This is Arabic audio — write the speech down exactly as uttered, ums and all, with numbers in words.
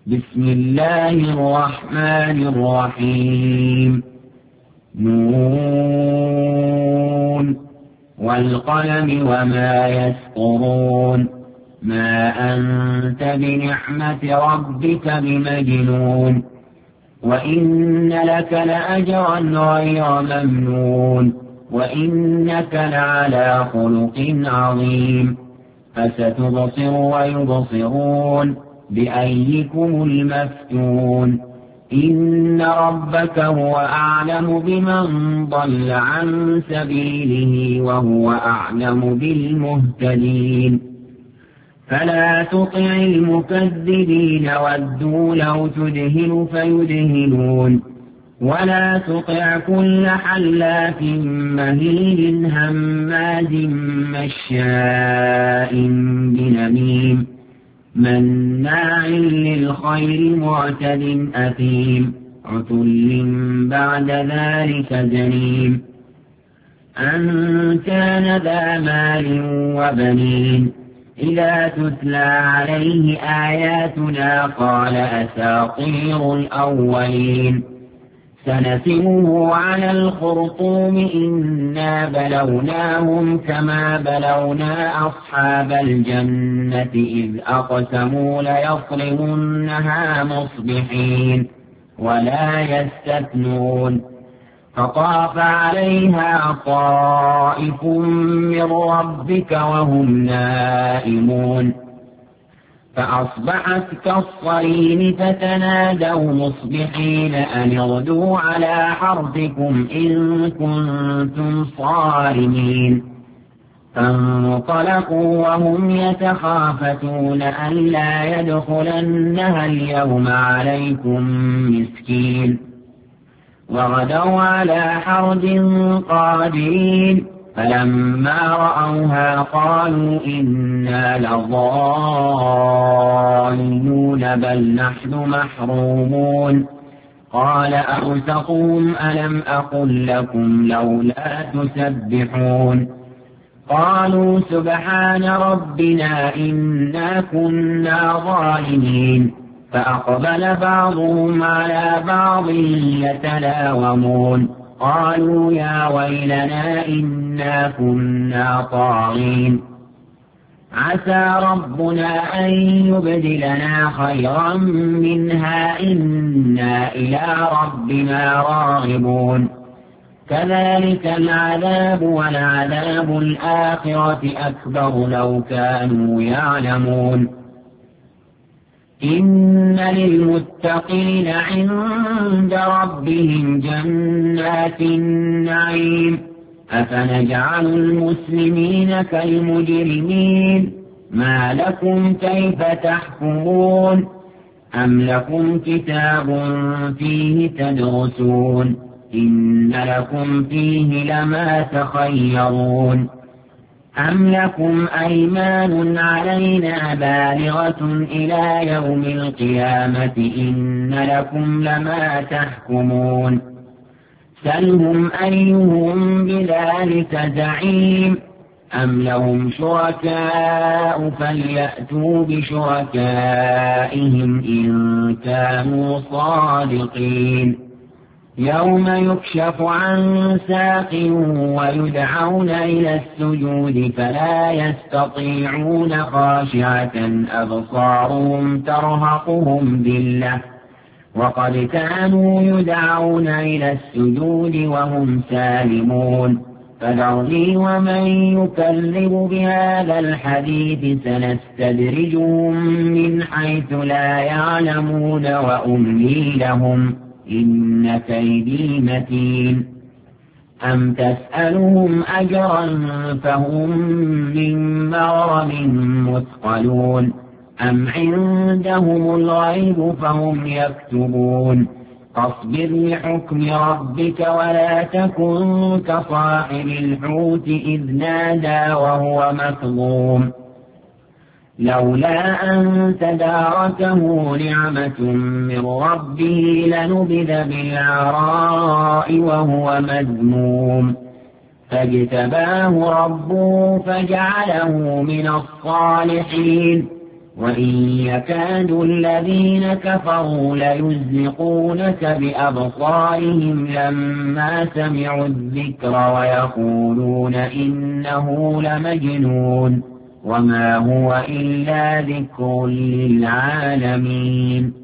بسم الله الرحمن الرحيم. نون والقلم وما يسطرون. ما أنت بنعمة ربك بمجنون. وإن لك لأجرا غير ممنون. وإنك لعلى خلق عظيم. فستبصر ويبصرون بأيكم المفتون. إن ربك هو أعلم بمن ضل عن سبيله وهو أعلم بالمهتدين. فلا تطع المكذبين ودوا لو تدهن فيدهنون. ولا تطع كل حلاف مهين هماز مشاء بنميم مناع للخير معتد أثيم عتل بعد ذلك زنيم. أن كان ذا مال وبنين إذا تتلى عليه آياتنا قال أساطير الأولين. سنسمه على الخرطوم إنا بلوناهم كما بلونا أصحاب الجنة إذ أقسموا ليصرمنها مصبحين ولا يستثنون. فطاف عليها طائف من ربك وهم نائمون فأصبحت كالصريم فتنادوا مصبحين أن اغدوا على حرثكم إن كنتم صارمين. فانطلقوا وهم يتخافتون ألا يدخلنها اليوم عليكم مسكين. وغدوا على حرد قادرين فلما رأوها قالوا إنا لضالون بل نحن محرومون. قال أوسطهم ألم أقل لكم لولا تسبحون. قالوا سبحان ربنا إنا كنا ظالمين. فأقبل بعضهم على بعض يتلاومون قالوا يا ويلنا إنا كنا طاغين. عسى ربنا أن يبدلنا خيرا منها إنا إلى ربنا راغبون. كذلك العذاب ولعذاب الآخرة أكبر لو كانوا يعلمون. إن للمتقين عند ربهم جنات النعيم. أفنجعل المسلمين كالمجرمين ما لكم كيف تحكمون. أم لكم كتاب فيه تدرسون إن لكم فيه لما تخيرون. أم لكم أيمان علينا بالغة إلى يوم القيامة إن لكم لما تحكمون. سلهم أيهم بذلك زعيم. أم لهم شركاء فليأتوا بشركائهم إن كانوا صادقين. يوم يكشف عن ساق ويدعون إلى السجود فلا يستطيعون خاشعة أبصارهم ترهقهم ذلة وقد كانوا يدعون إلى السجود وهم سالمون. فذرني ومن يكذب بهذا الحديث سنستدرجهم من حيث لا يعلمون وأملي لهم إن كيدي متين. أم تسألهم أجرا فهم من مغرم مثقلون. أم عندهم الغيب فهم يكتبون. فاصبر لحكم ربك ولا تكن كصاحب الحوت إذ نادى وهو مكظوم لولا أن تداركه نعمة من ربه لنبذ بالعراء وهو مذموم فاجتباه ربه فجعله من الصالحين وإن يكاد الذين كفروا ليزلقونك بأبصارهم لما سمعوا الذكر ويقولون إنه لمجنون وما هو إلا ذكر للعالمين